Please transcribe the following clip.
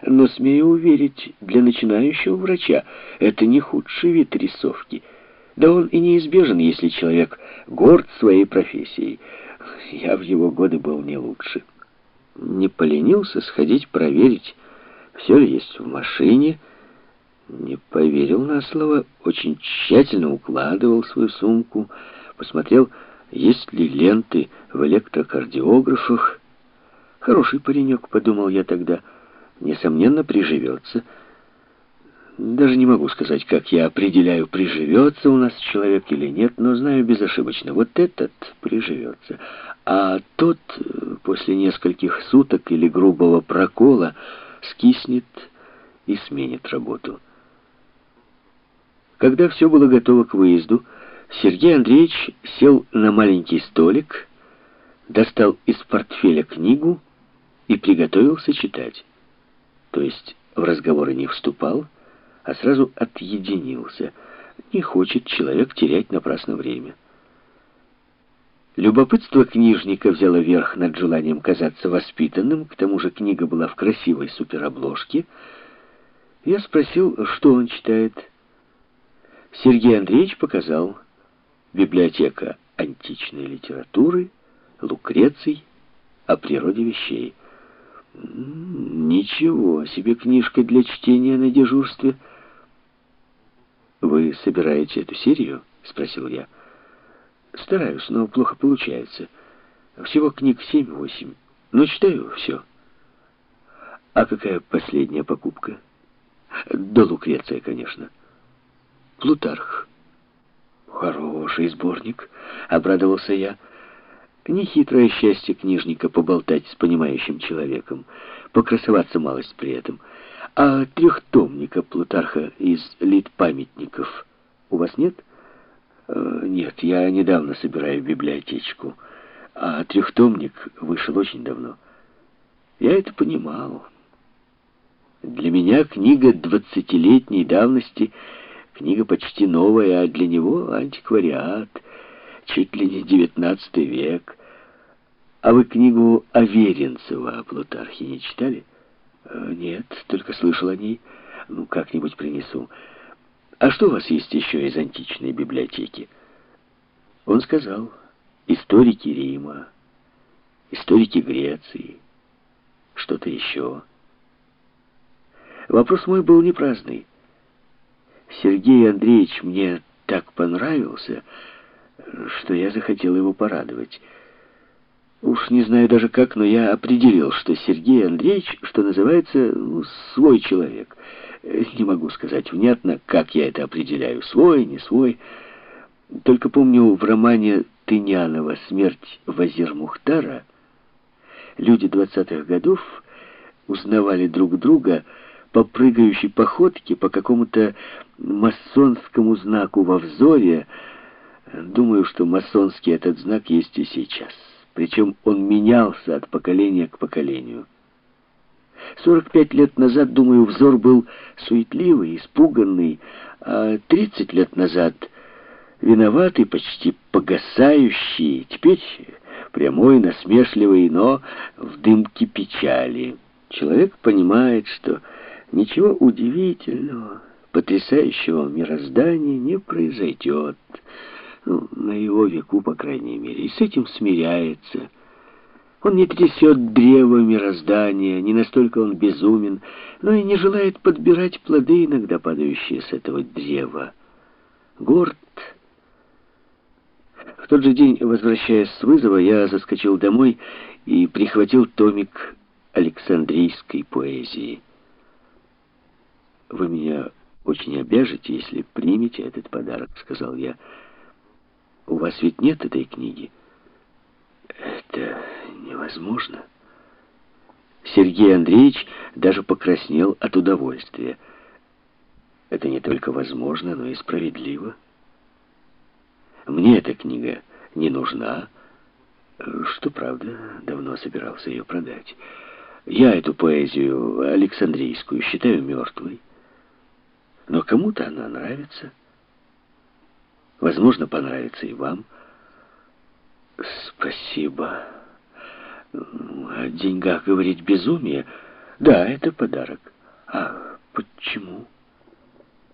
Но, смею уверить, для начинающего врача это не худший вид рисовки. Да он и неизбежен, если человек горд своей профессией. Я в его годы был не лучше. Не поленился сходить проверить, все ли есть в машине. Не поверил на слово, очень тщательно укладывал свою сумку, посмотрел, есть ли ленты в электрокардиографах. Хороший паренек, подумал я тогда, несомненно, приживется. Даже не могу сказать, как я определяю, приживется у нас человек или нет, но знаю безошибочно, вот этот приживется, а тот после нескольких суток или грубого прокола скиснет и сменит работу. Когда все было готово к выезду, Сергей Андреевич сел на маленький столик, достал из портфеля книгу и приготовился читать. То есть в разговоры не вступал, а сразу отъединился. Не хочет человек терять напрасно время. Любопытство книжника взяло верх над желанием казаться воспитанным, к тому же книга была в красивой суперобложке. Я спросил, что он читает. Сергей Андреевич показал: библиотека античной литературы, Лукреций, о природе вещей. Ничего себе книжка для чтения на дежурстве. «Вы собираете эту серию?» — спросил я. «Стараюсь, но плохо получается. Всего книг 7-8, но читаю все». «А какая последняя покупка?» «До Лукреция, конечно». «Плутарх». «Хороший сборник», — обрадовался я. Нехитрое счастье книжника поболтать с понимающим человеком, покрасоваться малость при этом. А трехтомника Плутарха из литпамятников у вас нет? Нет, я недавно собираю библиотечку, а трехтомник вышел очень давно. Я это понимал. Для меня книга 20-летней давности, книга почти новая, а для него антиквариат, чуть ли не 19 век. А вы книгу Аверинцева о Плутархе не читали? Нет, только слышал о ней. Ну, как-нибудь принесу. А что у вас есть еще из античной библиотеки? Он сказал: историки Рима, историки Греции, что-то еще. Вопрос мой был не праздный. Сергей Андреевич мне так понравился, что я захотел его порадовать. Уж не знаю даже как, но я определил, что Сергей Андреевич, что называется, свой человек. Не могу сказать внятно, как я это определяю, свой, не свой. Только помню, в романе Тынянова «Смерть Вазир-Мухтара» люди 20-х годов узнавали друг друга по прыгающей походке, по какому-то масонскому знаку во взоре. Думаю, что масонский этот знак есть и сейчас. Причем он менялся от поколения к поколению. 45 лет назад, думаю, взор был суетливый, испуганный, а 30 лет назад виноватый, почти погасающий, теперь прямой, насмешливый, но в дымке печали. Человек понимает, что ничего удивительного, потрясающего в мироздании не произойдет. На его веку, по крайней мере, и с этим смиряется. Он не трясет древо мироздания, не настолько он безумен, но и не желает подбирать плоды, иногда падающие с этого древа. Горд. В тот же день, возвращаясь с вызова, я заскочил домой и прихватил томик Александрийской поэзии. «Вы меня очень обяжете, если примете этот подарок», — сказал я. «У вас ведь нет этой книги?» «Это невозможно». Сергей Андреевич даже покраснел от удовольствия. «Это не только возможно, но и справедливо. Мне эта книга не нужна, что правда, давно собирался ее продать. Я эту поэзию Александрийскую считаю мертвой, но кому-то она нравится». Возможно, понравится и вам. Спасибо. О деньгах говорить безумие. Да, это подарок. Почему?